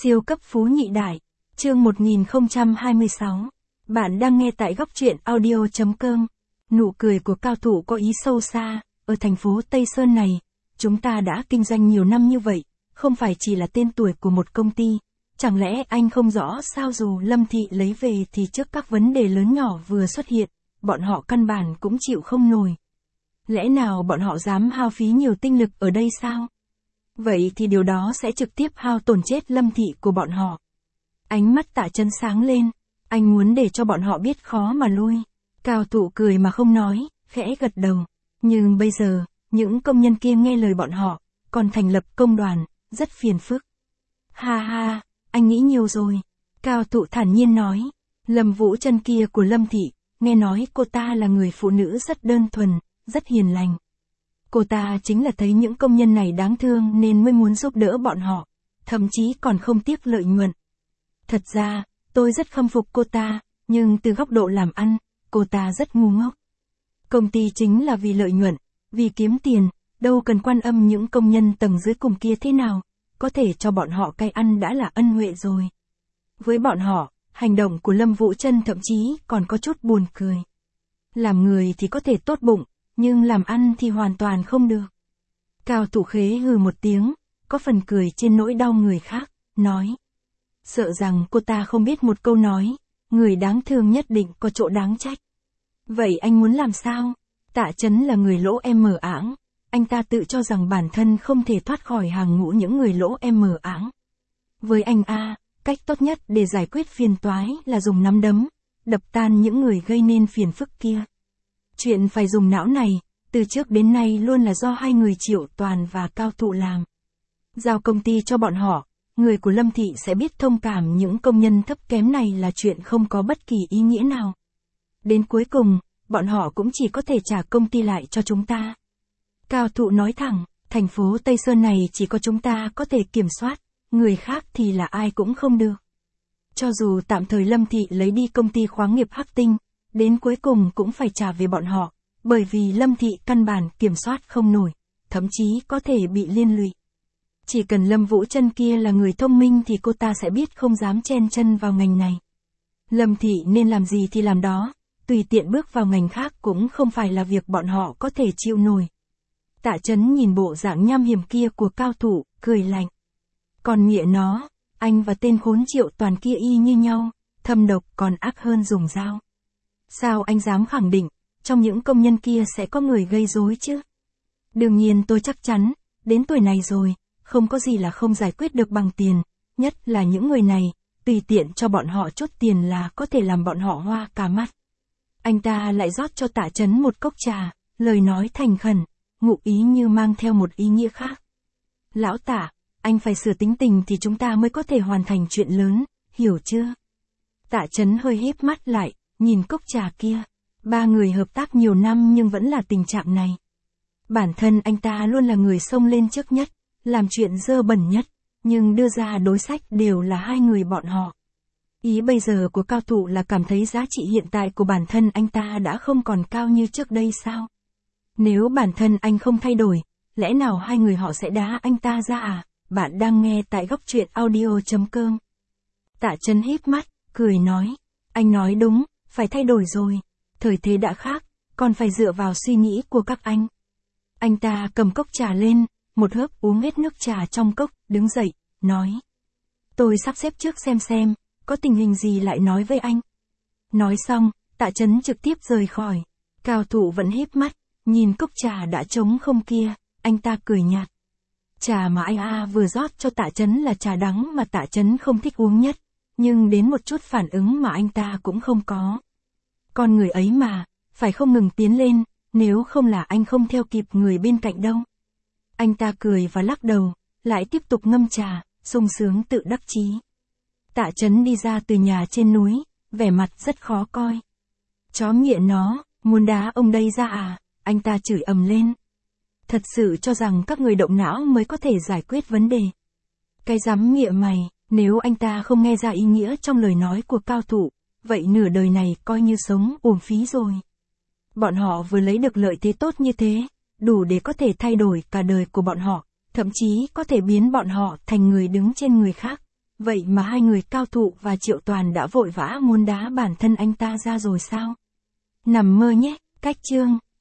Siêu cấp phú nhị đại, chương 1026. Bạn đang nghe tại góc truyện audio.com. Nụ cười của cao thủ có ý sâu xa, ở thành phố Tây Sơn này, chúng ta đã kinh doanh nhiều năm như vậy, không phải chỉ là tên tuổi của một công ty. Chẳng lẽ anh không rõ sao dù Lâm Thị lấy về thì trước các vấn đề lớn nhỏ vừa xuất hiện, bọn họ căn bản cũng chịu không nổi. Lẽ nào bọn họ dám hao phí nhiều tinh lực ở đây sao? Vậy thì điều đó sẽ trực tiếp hao tổn chết Lâm Thị của bọn họ. Ánh mắt Tạ Chấn sáng lên, anh muốn để cho bọn họ biết khó mà lui. Cao thủ cười mà không nói, khẽ gật đầu. Nhưng bây giờ, những công nhân kia nghe lời bọn họ, còn thành lập công đoàn, rất phiền phức. Ha ha, anh nghĩ nhiều rồi. Cao thủ thản nhiên nói, Lâm Vũ Trân kia của Lâm Thị, nghe nói cô ta là người phụ nữ rất đơn thuần, rất hiền lành. Cô ta chính là thấy những công nhân này đáng thương nên mới muốn giúp đỡ bọn họ, thậm chí còn không tiếc lợi nhuận. Thật ra, tôi rất khâm phục cô ta, nhưng từ góc độ làm ăn, cô ta rất ngu ngốc. Công ty chính là vì lợi nhuận, vì kiếm tiền, đâu cần quan âm những công nhân tầng dưới cùng kia thế nào, có thể cho bọn họ cai ăn đã là ân huệ rồi. Với bọn họ, hành động của Lâm Vũ Trân thậm chí còn có chút buồn cười. Làm người thì có thể tốt bụng, nhưng làm ăn thì hoàn toàn không được. Cao thủ khế hừ một tiếng, có phần cười trên nỗi đau người khác, nói. Sợ rằng cô ta không biết một câu nói, người đáng thương nhất định có chỗ đáng trách. Vậy anh muốn làm sao? Tạ Chấn là người lỗ em ảng, anh ta tự cho rằng bản thân không thể thoát khỏi hàng ngũ những người lỗ em ảng. Với anh cách tốt nhất để giải quyết phiền toái là dùng nắm đấm, đập tan những người gây nên phiền phức kia. Chuyện phải dùng não này, từ trước đến nay luôn là do hai người Triệu Toàn và Cao Thụ làm. Giao công ty cho bọn họ, người của Lâm Thị sẽ biết thông cảm những công nhân thấp kém này là chuyện không có bất kỳ ý nghĩa nào. Đến cuối cùng, bọn họ cũng chỉ có thể trả công ty lại cho chúng ta. Cao Thụ nói thẳng, thành phố Tây Sơn này chỉ có chúng ta có thể kiểm soát, người khác thì là ai cũng không được. Cho dù tạm thời Lâm Thị lấy đi công ty khoáng nghiệp Hắc Tinh, đến cuối cùng cũng phải trả về bọn họ, bởi vì Lâm Thị căn bản kiểm soát không nổi, thậm chí có thể bị liên lụy. Chỉ cần Lâm Vũ Trân kia là người thông minh thì cô ta sẽ biết không dám chen chân vào ngành này. Lâm Thị nên làm gì thì làm đó, tùy tiện bước vào ngành khác cũng không phải là việc bọn họ có thể chịu nổi. Tạ Chấn nhìn bộ dạng nham hiểm kia của Cao Thủ, cười lạnh. Còn nghĩa nó, anh và tên khốn Triệu Toàn kia y như nhau, thâm độc còn ác hơn dùng dao. Sao anh dám khẳng định, trong những công nhân kia sẽ có người gây rối chứ? Đương nhiên tôi chắc chắn, đến tuổi này rồi, không có gì là không giải quyết được bằng tiền, nhất là những người này, tùy tiện cho bọn họ chút tiền là có thể làm bọn họ hoa cả mắt. Anh ta lại rót cho Tạ Chấn một cốc trà, lời nói thành khẩn, ngụ ý như mang theo một ý nghĩa khác. Lão Tạ, anh phải sửa tính tình thì chúng ta mới có thể hoàn thành chuyện lớn, hiểu chưa? Tạ Chấn hơi híp mắt lại, nhìn cốc trà kia. Ba người hợp tác nhiều năm nhưng vẫn là tình trạng này. Bản thân anh ta luôn là người xông lên trước nhất, làm chuyện dơ bẩn nhất, nhưng đưa ra đối sách đều là hai người bọn họ. Ý bây giờ của Cao Thủ là cảm thấy giá trị hiện tại của bản thân anh ta đã không còn cao như trước đây sao? Nếu bản thân anh không thay đổi, lẽ nào hai người họ sẽ đá anh ta ra à? Bạn đang nghe tại góc truyện audio.com. Tạ Chấn híp mắt, cười nói. Anh nói đúng, phải thay đổi rồi. Thời thế đã khác, còn phải dựa vào suy nghĩ của các anh. Anh ta cầm cốc trà lên, một hớp uống hết nước trà trong cốc, đứng dậy, nói. Tôi sắp xếp trước xem, có tình hình gì lại nói với anh. Nói xong, Tạ Chấn trực tiếp rời khỏi. Cao Thủ vẫn híp mắt, nhìn cốc trà đã trống không kia, anh ta cười nhạt. Trà mà anh vừa rót cho Tạ Chấn là trà đắng mà Tạ Chấn không thích uống nhất, nhưng đến một chút phản ứng mà anh ta cũng không có. Con người ấy mà, phải không ngừng tiến lên, nếu không là anh không theo kịp người bên cạnh đâu. Anh ta cười và lắc đầu, lại tiếp tục ngâm trà, sung sướng tự đắc chí. Tạ Chấn đi ra từ nhà trên núi, vẻ mặt rất khó coi. Chó nghiện nó, muốn đá ông đây ra à, anh ta chửi ầm lên. Thật sự cho rằng các người động não mới có thể giải quyết vấn đề. Cái dám nghĩa mày, nếu anh ta không nghe ra ý nghĩa trong lời nói của Cao Thủ, vậy nửa đời này coi như sống uổng phí rồi. Bọn họ vừa lấy được lợi thế tốt như thế, đủ để có thể thay đổi cả đời của bọn họ, thậm chí có thể biến bọn họ thành người đứng trên người khác, Vậy mà hai người Cao Thụ và Triệu Toàn đã vội vã muốn đá bản thân anh ta ra rồi sao? Nằm mơ nhé, cách chương.